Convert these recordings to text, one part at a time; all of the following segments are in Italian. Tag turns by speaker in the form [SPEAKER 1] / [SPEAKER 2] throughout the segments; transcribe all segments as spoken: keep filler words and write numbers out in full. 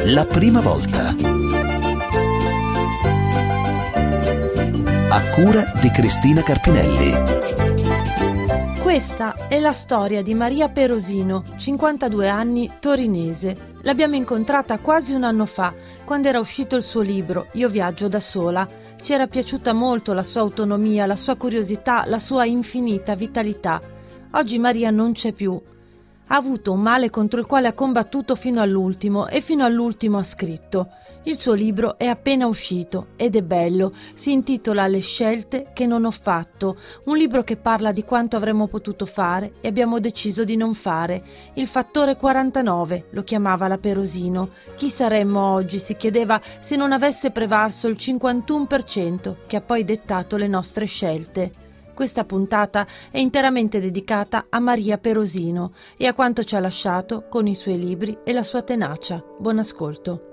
[SPEAKER 1] La prima volta. A cura di Cristina Carpinelli.
[SPEAKER 2] Questa è la storia di Maria Perosino, cinquantadue anni, torinese. L'abbiamo incontrata quasi un anno fa, quando era uscito il suo libro Io viaggio da sola. Ci era piaciuta molto la sua autonomia, la sua curiosità, la sua infinita vitalità. Oggi Maria non c'è più. Ha avuto un male contro il quale ha combattuto fino all'ultimo e fino all'ultimo ha scritto. Il suo libro è appena uscito ed è bello, si intitola Le scelte che non ho fatto, un libro che parla di quanto avremmo potuto fare e abbiamo deciso di non fare. Il fattore quarantanove lo chiamava la Perosino. Chi saremmo oggi, si chiedeva, se non avesse prevalso il cinquantuno per cento che ha poi dettato le nostre scelte. Questa puntata è interamente dedicata a Maria Perosino e a quanto ci ha lasciato con i suoi libri e la sua tenacia. Buon ascolto.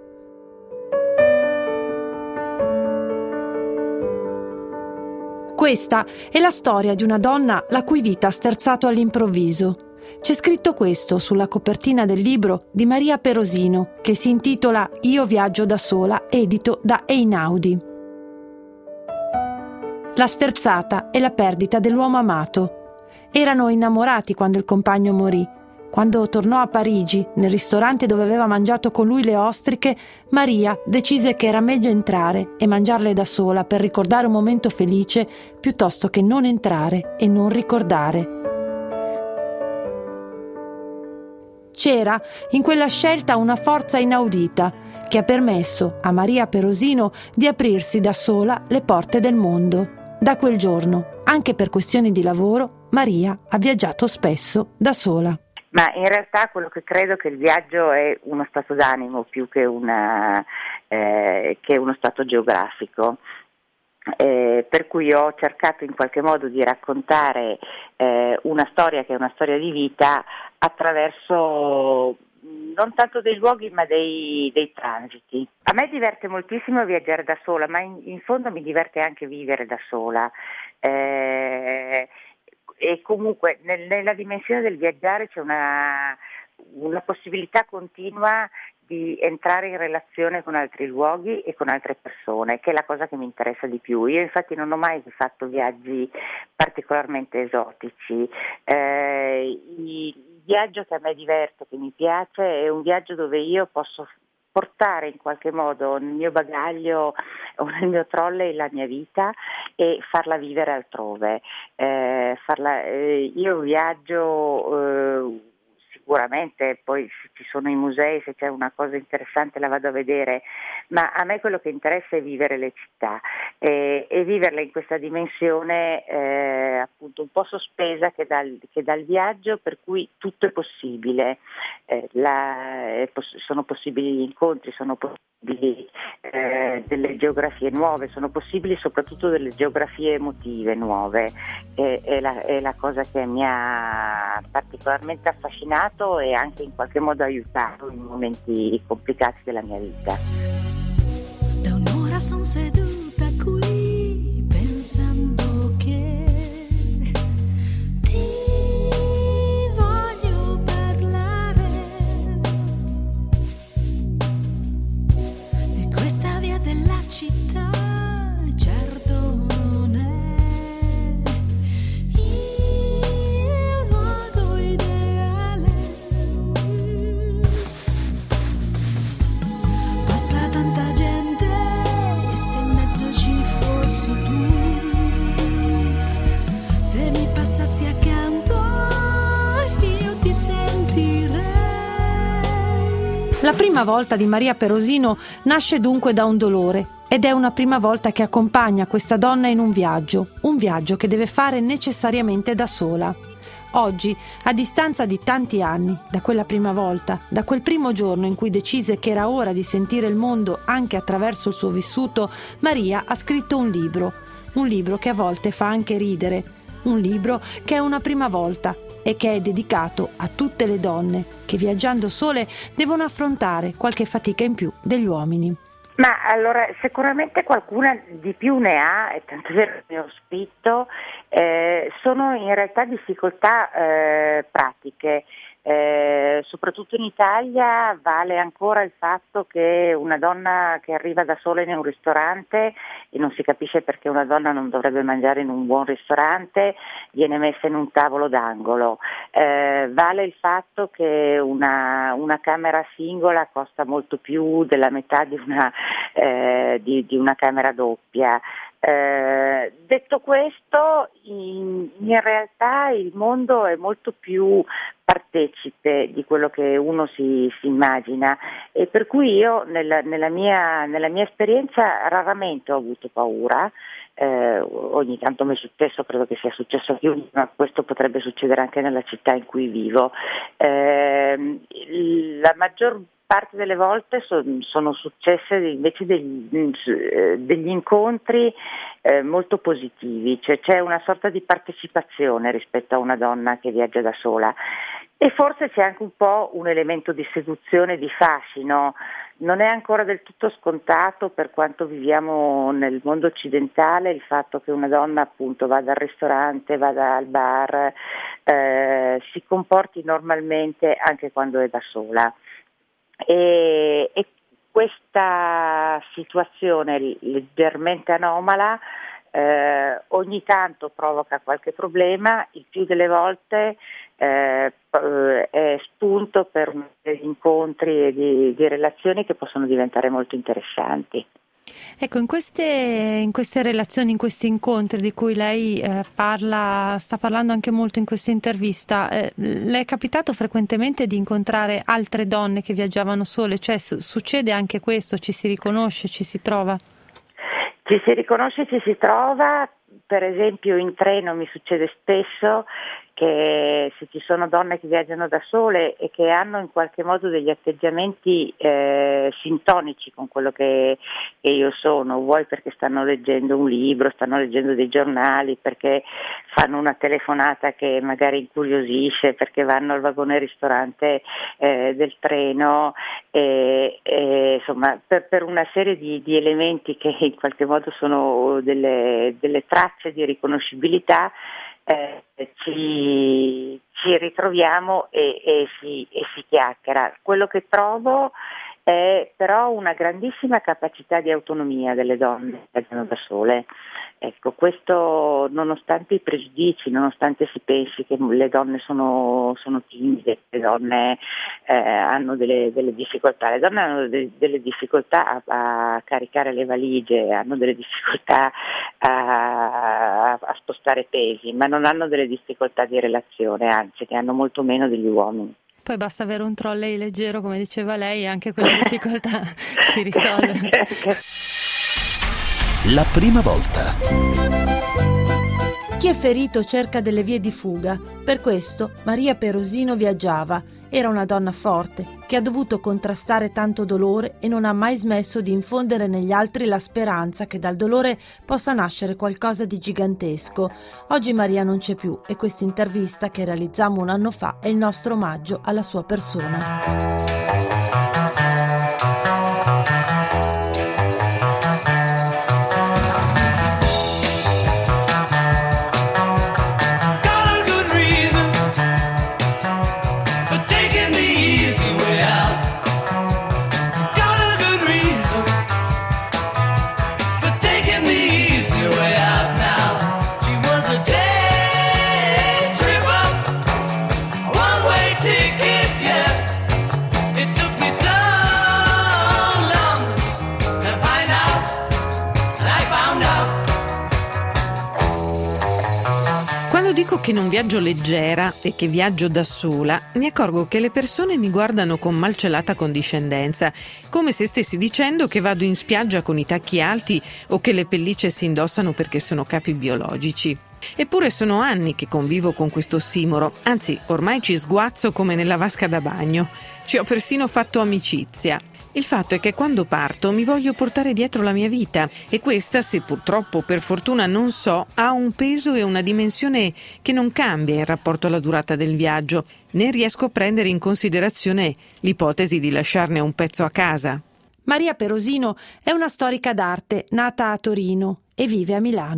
[SPEAKER 2] Questa è la storia di una donna la cui vita ha sterzato all'improvviso. C'è scritto questo sulla copertina del libro di Maria Perosino, che si intitola Io viaggio da sola, edito da Einaudi. La sterzata e la perdita dell'uomo amato. Erano innamorati quando il compagno morì. Quando tornò a Parigi, nel ristorante dove aveva mangiato con lui le ostriche, Maria decise che era meglio entrare e mangiarle da sola per ricordare un momento felice piuttosto che non entrare e non ricordare. C'era in quella scelta una forza inaudita che ha permesso a Maria Perosino di aprirsi da sola le porte del mondo. Da quel giorno, anche per questioni di lavoro, Maria ha viaggiato spesso da sola.
[SPEAKER 3] Ma in realtà quello che credo che il viaggio è uno stato d'animo più che, una, eh, che uno stato geografico, eh, per cui ho cercato in qualche modo di raccontare eh, una storia che è una storia di vita attraverso non tanto dei luoghi ma dei, dei transiti. A me diverte moltissimo viaggiare da sola, ma in, in fondo mi diverte anche vivere da sola. Eh, E comunque nel, nella dimensione del viaggiare c'è una, una possibilità continua di entrare in relazione con altri luoghi e con altre persone, che è la cosa che mi interessa di più. Io infatti non ho mai fatto viaggi particolarmente esotici. Eh, il viaggio che a me diverte, che mi piace, è un viaggio dove io posso portare in qualche modo nel mio bagaglio o nel mio trolley la mia vita e farla vivere altrove. Eh, farla, eh, io viaggio eh, sicuramente, poi se ci sono i musei, se c'è una cosa interessante la vado a vedere, ma a me quello che interessa è vivere le città eh, e viverle in questa dimensione eh, appunto un po' sospesa che dal, che dal viaggio, per cui tutto è possibile. Eh, la, è poss- sono possibili gli incontri, sono possibili eh, delle geografie nuove, sono possibili soprattutto delle geografie emotive nuove. Eh, è, la, è la cosa che mi ha particolarmente affascinato e anche in qualche modo aiutato in momenti complicati della mia vita.
[SPEAKER 4] Da un'ora son seduta qui pensando che ti voglio parlare di questa via della città. Certo non è il luogo ideale. Passa tanta gente e se in mezzo ci fossi tu, se mi passassi accanto io ti sentirei.
[SPEAKER 2] La prima volta di Maria Perosino nasce dunque da un dolore ed è una prima volta che accompagna questa donna in un viaggio, un viaggio che deve fare necessariamente da sola. Oggi, a distanza di tanti anni, da quella prima volta, da quel primo giorno in cui decise che era ora di sentire il mondo anche attraverso il suo vissuto, Maria ha scritto un libro, un libro che a volte fa anche ridere, un libro che è una prima volta e che è dedicato a tutte le donne che viaggiando sole devono affrontare qualche fatica in più degli uomini.
[SPEAKER 3] Ma allora sicuramente qualcuna di più ne ha, e tanto vero che ne ho scritto, eh, sono in realtà difficoltà eh, pratiche, Eh, soprattutto in Italia vale ancora il fatto che una donna che arriva da sola in un ristorante, e non si capisce perché una donna non dovrebbe mangiare in un buon ristorante, viene messa in un tavolo d'angolo. Eh, vale il fatto che una, una camera singola costa molto più della metà di una, eh, di, di una camera doppia. Eh, detto questo, in, in realtà il mondo è molto più partecipe di quello che uno si, si immagina, e per cui io nella, nella, mia, nella mia esperienza raramente ho avuto paura. Eh, ogni tanto mi è successo, credo che sia successo a chiunque, ma questo potrebbe succedere anche nella città in cui vivo. Eh, la maggior parte delle volte son, sono successe invece degli, degli incontri eh, molto positivi, cioè c'è una sorta di partecipazione rispetto a una donna che viaggia da sola, e forse c'è anche un po' un elemento di seduzione, di fascino. Non è ancora del tutto scontato, per quanto viviamo nel mondo occidentale, il fatto che una donna appunto vada al ristorante, vada al bar, eh, si comporti normalmente anche quando è da sola. E, e questa situazione leggermente anomala eh, ogni tanto provoca qualche problema, il più delle volte eh, è spunto per degli incontri e di, di relazioni che possono diventare molto interessanti.
[SPEAKER 2] Ecco, in queste, in queste relazioni, in questi incontri di cui lei eh, parla, sta parlando anche molto in questa intervista, eh, le è capitato frequentemente di incontrare altre donne che viaggiavano sole? Cioè su- succede anche questo? Ci si riconosce, ci si trova?
[SPEAKER 3] Ci si riconosce, ci si trova. Per esempio in treno mi succede spesso che se ci sono donne che viaggiano da sole e che hanno in qualche modo degli atteggiamenti eh, sintonici con quello che, che io sono, vuoi perché stanno leggendo un libro, stanno leggendo dei giornali, perché fanno una telefonata che magari incuriosisce, perché vanno al vagone ristorante eh, del treno, e, e, insomma per, per una serie di, di elementi che in qualche modo sono delle, delle tracce di riconoscibilità. Eh, ci, ci ritroviamo e, e, si, e si chiacchiera. Quello che trovo è però una grandissima capacità di autonomia delle donne che viaggiano da sole. Ecco, questo nonostante i pregiudizi, nonostante si pensi che le donne sono, sono timide, le donne eh, hanno delle, delle difficoltà, le donne hanno delle, delle difficoltà a, a caricare le valigie, hanno delle difficoltà a, a spostare pesi, ma non hanno delle difficoltà di relazione, anzi ne hanno molto meno degli uomini.
[SPEAKER 2] Poi basta avere un trolley leggero, come diceva lei, e anche quella difficoltà si risolve.
[SPEAKER 1] La prima volta.
[SPEAKER 2] Chi è ferito cerca delle vie di fuga. Per questo Maria Perosino viaggiava. Era una donna forte che ha dovuto contrastare tanto dolore e non ha mai smesso di infondere negli altri la speranza che dal dolore possa nascere qualcosa di gigantesco. Oggi Maria non c'è più e questa intervista che realizziamo un anno fa è il nostro omaggio alla sua persona.
[SPEAKER 5] Dico che non viaggio leggera e che viaggio da sola, mi accorgo che le persone mi guardano con malcelata condiscendenza, come se stessi dicendo che vado in spiaggia con i tacchi alti o che le pellicce si indossano perché sono capi biologici. Eppure sono anni che convivo con questo ossimoro, anzi ormai ci sguazzo come nella vasca da bagno. Ci ho persino fatto amicizia. Il fatto è che quando parto mi voglio portare dietro la mia vita e questa, se purtroppo per fortuna non so, ha un peso e una dimensione che non cambia in rapporto alla durata del viaggio, né riesco a prendere in considerazione l'ipotesi di lasciarne un pezzo a casa.
[SPEAKER 2] Maria Perosino è una storica d'arte nata a Torino e vive a Milano.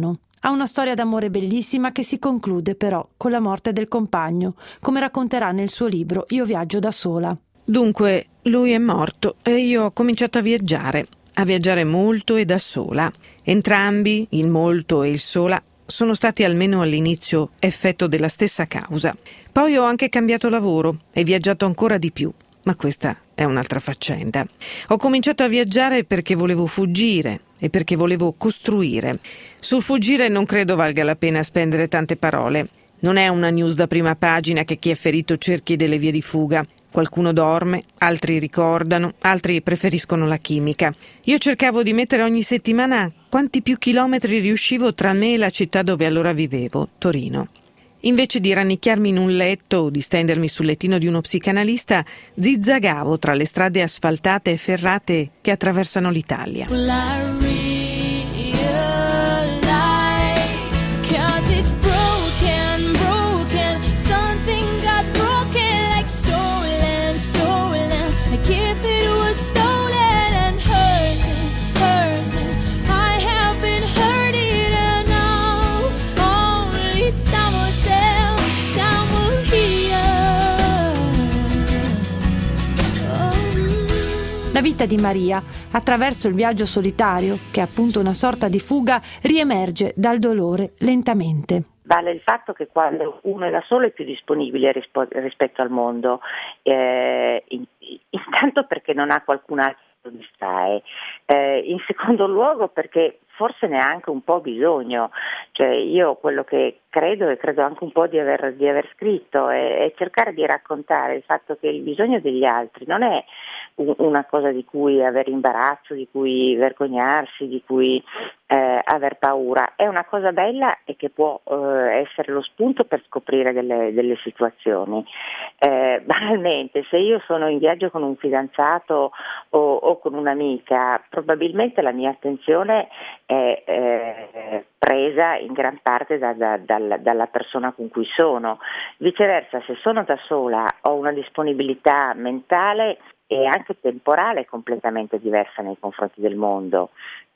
[SPEAKER 2] Ha una storia d'amore bellissima che si conclude però con la morte del compagno, come racconterà nel suo libro Io viaggio da sola.
[SPEAKER 5] Dunque, lui è morto e io ho cominciato a viaggiare, a viaggiare molto e da sola. Entrambi, il molto e il sola, sono stati almeno all'inizio effetto della stessa causa. Poi ho anche cambiato lavoro e viaggiato ancora di più, ma questa è un'altra faccenda. Ho cominciato a viaggiare perché volevo fuggire e perché volevo costruire. Sul fuggire non credo valga la pena spendere tante parole. Non è una news da prima pagina che chi è ferito cerchi delle vie di fuga. Qualcuno dorme, altri ricordano, altri preferiscono la chimica. Io cercavo di mettere ogni settimana quanti più chilometri riuscivo tra me e la città dove allora vivevo, Torino. Invece di rannicchiarmi in un letto o di stendermi sul lettino di uno psicanalista, zizzagavo tra le strade asfaltate e ferrate che attraversano l'Italia.
[SPEAKER 4] Well, I realize, 'cause it's broken, broken, something got broken, like stolen, stolen, like if it was stolen and hurting, hurting. I have been hurting and now only time will tell, time will heal. Oh.
[SPEAKER 2] La vita di Maria, attraverso il viaggio solitario, che è appunto una sorta di fuga, riemerge dal dolore lentamente.
[SPEAKER 3] Vale il fatto che quando uno è da solo è più disponibile rispo- rispetto al mondo, eh, in- intanto perché non ha qualcun altro da distrae, eh, in secondo luogo perché forse ne ha anche un po' bisogno, cioè io quello che credo e credo anche un po' di aver, di aver scritto è, è cercare di raccontare il fatto che il bisogno degli altri non è un- una cosa di cui avere imbarazzo, di cui vergognarsi, di cui eh, aver paura, è una cosa bella e che può eh, essere lo spunto per scoprire delle, delle situazioni. Eh, banalmente, se io sono in viaggio con un fidanzato o, o con un'amica, probabilmente la mia attenzione è eh, presa in gran parte da, da, dalla, dalla persona con cui sono. Viceversa, se sono da sola ho una disponibilità mentale e anche temporale completamente diversa nei confronti del mondo.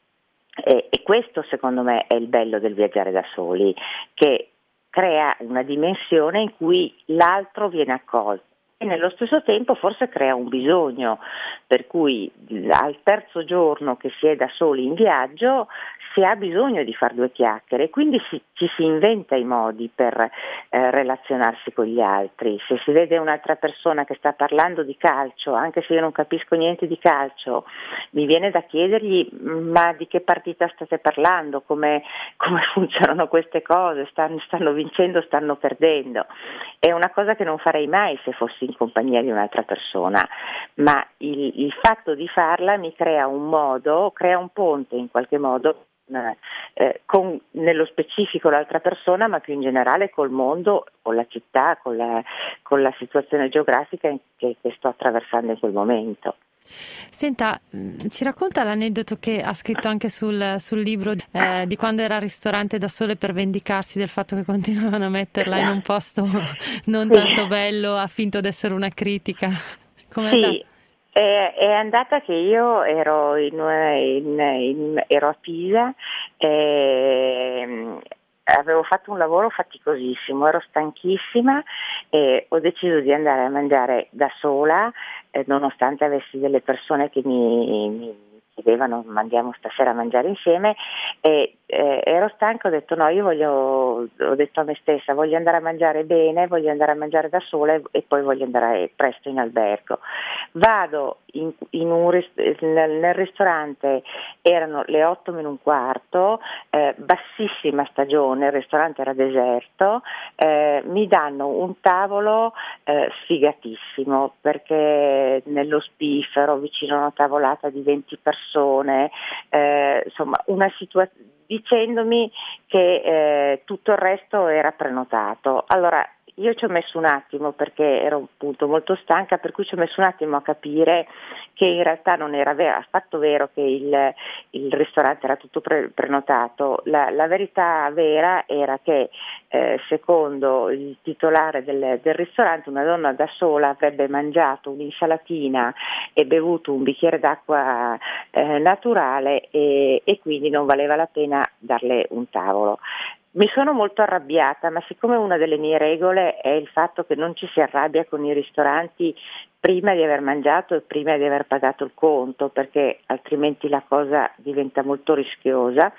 [SPEAKER 3] E, e questo secondo me è il bello del viaggiare da soli, che crea una dimensione in cui l'altro viene accolto e nello stesso tempo forse crea un bisogno, per cui al terzo giorno che si è da soli in viaggio si ha bisogno di fare due chiacchiere e quindi si, ci si inventa i modi per eh, relazionarsi con gli altri. Se si vede un'altra persona che sta parlando di calcio, anche se io non capisco niente di calcio, mi viene da chiedergli ma di che partita state parlando, come, come funzionano queste cose, stanno, stanno vincendo, stanno perdendo. È una cosa che non farei mai se fossi in compagnia di un'altra persona, ma il, il fatto di farla mi crea un modo, crea un ponte in qualche modo Eh, con nello specifico l'altra persona, ma più in generale col mondo, con la città, con la, con la situazione geografica che, che sto attraversando in quel momento.
[SPEAKER 2] Senta, ci racconta l'aneddoto che ha scritto anche sul, sul libro eh, di quando era al ristorante da sole per vendicarsi del fatto che continuavano a metterla in un posto non tanto bello, ha finto di essere una critica. Com'è
[SPEAKER 3] sì.
[SPEAKER 2] andata?
[SPEAKER 3] È, è andata che io ero, in, in, in, ero a Pisa e avevo fatto un lavoro faticosissimo, ero stanchissima e ho deciso di andare a mangiare da sola, eh, nonostante avessi delle persone che mi, mi chiedevano andiamo stasera a mangiare insieme e eh, ero stanca, ho detto no, io voglio, ho detto a me stessa voglio andare a mangiare bene, voglio andare a mangiare da sola e, e poi voglio andare presto in albergo. Vado in, in un nel, nel ristorante, erano le otto meno un quarto, eh, bassissima stagione, il ristorante era deserto, eh, mi danno un tavolo eh, sfigatissimo perché nello spiffero vicino a una tavolata di venti persone, eh, insomma una situazione dicendomi che eh, tutto il resto era prenotato. Allora io ci ho messo un attimo perché ero appunto molto stanca, per cui ci ho messo un attimo a capire che in realtà non era vero, affatto vero che il, il ristorante era tutto pre- prenotato. La, la verità vera era che eh, secondo il titolare del, del ristorante una donna da sola avrebbe mangiato un'insalatina e bevuto un bicchiere d'acqua eh, naturale e, e quindi non valeva la pena darle un tavolo. Mi sono molto arrabbiata, ma siccome una delle mie regole è il fatto che non ci si arrabbia con i ristoranti prima di aver mangiato e prima di aver pagato il conto, perché altrimenti la cosa diventa molto rischiosa,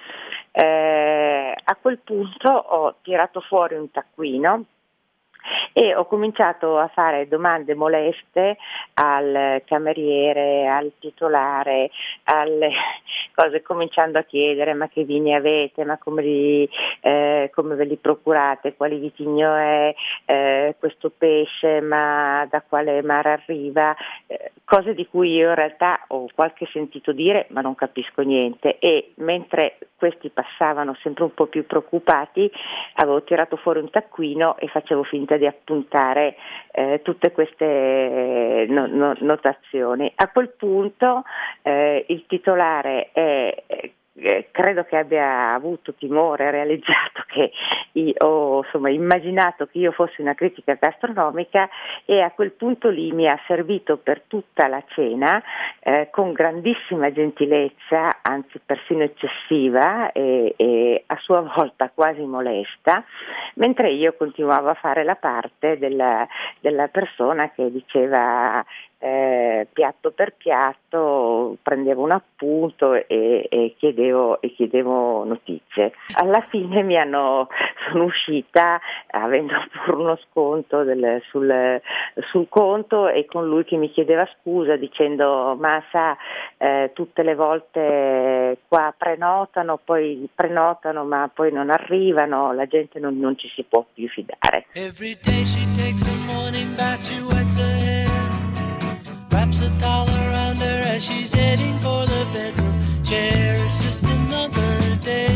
[SPEAKER 3] eh, a quel punto ho tirato fuori un taccuino e ho cominciato a fare domande moleste al cameriere, al titolare, alle cose, cominciando a chiedere ma che vini avete, ma come, li, eh, come ve li procurate, quale vitigno è eh, questo pesce, ma da quale mare arriva, eh, cose di cui io in realtà ho qualche sentito dire ma non capisco niente, e mentre questi passavano sempre un po' più preoccupati avevo tirato fuori un taccuino e facevo finta di appuntare eh, tutte queste no, no, notazioni. A quel punto eh, il titolare è, eh, credo che abbia avuto timore, ha realizzato che io, ho insomma, immaginato che io fossi una critica gastronomica, e a quel punto lì mi ha servito per tutta la cena eh, con grandissima gentilezza, anzi persino eccessiva e, e a sua volta quasi molesta, mentre io continuavo a fare la parte della, della persona che diceva eh, piatto per piatto, prendevo un appunto e, e, chiedevo, e chiedevo notizie. Alla fine mi hanno, sono uscita avendo pure uno sconto del, sul, sul conto, e con lui che mi chiedeva scusa dicendo ma sa eh, tutte le volte qua prenotano, poi prenotano ma poi non arrivano, la gente non, non ci si può più fidare.
[SPEAKER 6] Every day she takes a morning bath, she wets her hair, wraps a towel around her as she's heading for the bedroom chair. It's just another day,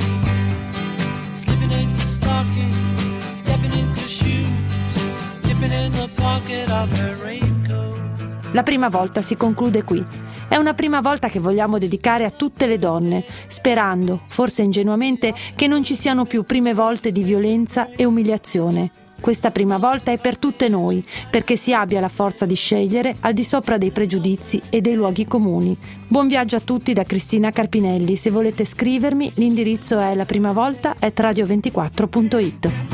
[SPEAKER 6] slipping into stockings, stepping into shoes, dipping in the pocket of her raincoat.
[SPEAKER 2] La prima volta si conclude qui. È una prima volta che vogliamo dedicare a tutte le donne, sperando, forse ingenuamente, che non ci siano più prime volte di violenza e umiliazione. Questa prima volta è per tutte noi, perché si abbia la forza di scegliere al di sopra dei pregiudizi e dei luoghi comuni. Buon viaggio a tutti da Cristina Carpinelli. Se volete scrivermi, l'indirizzo è la prima volta at radio ventiquattro punto it.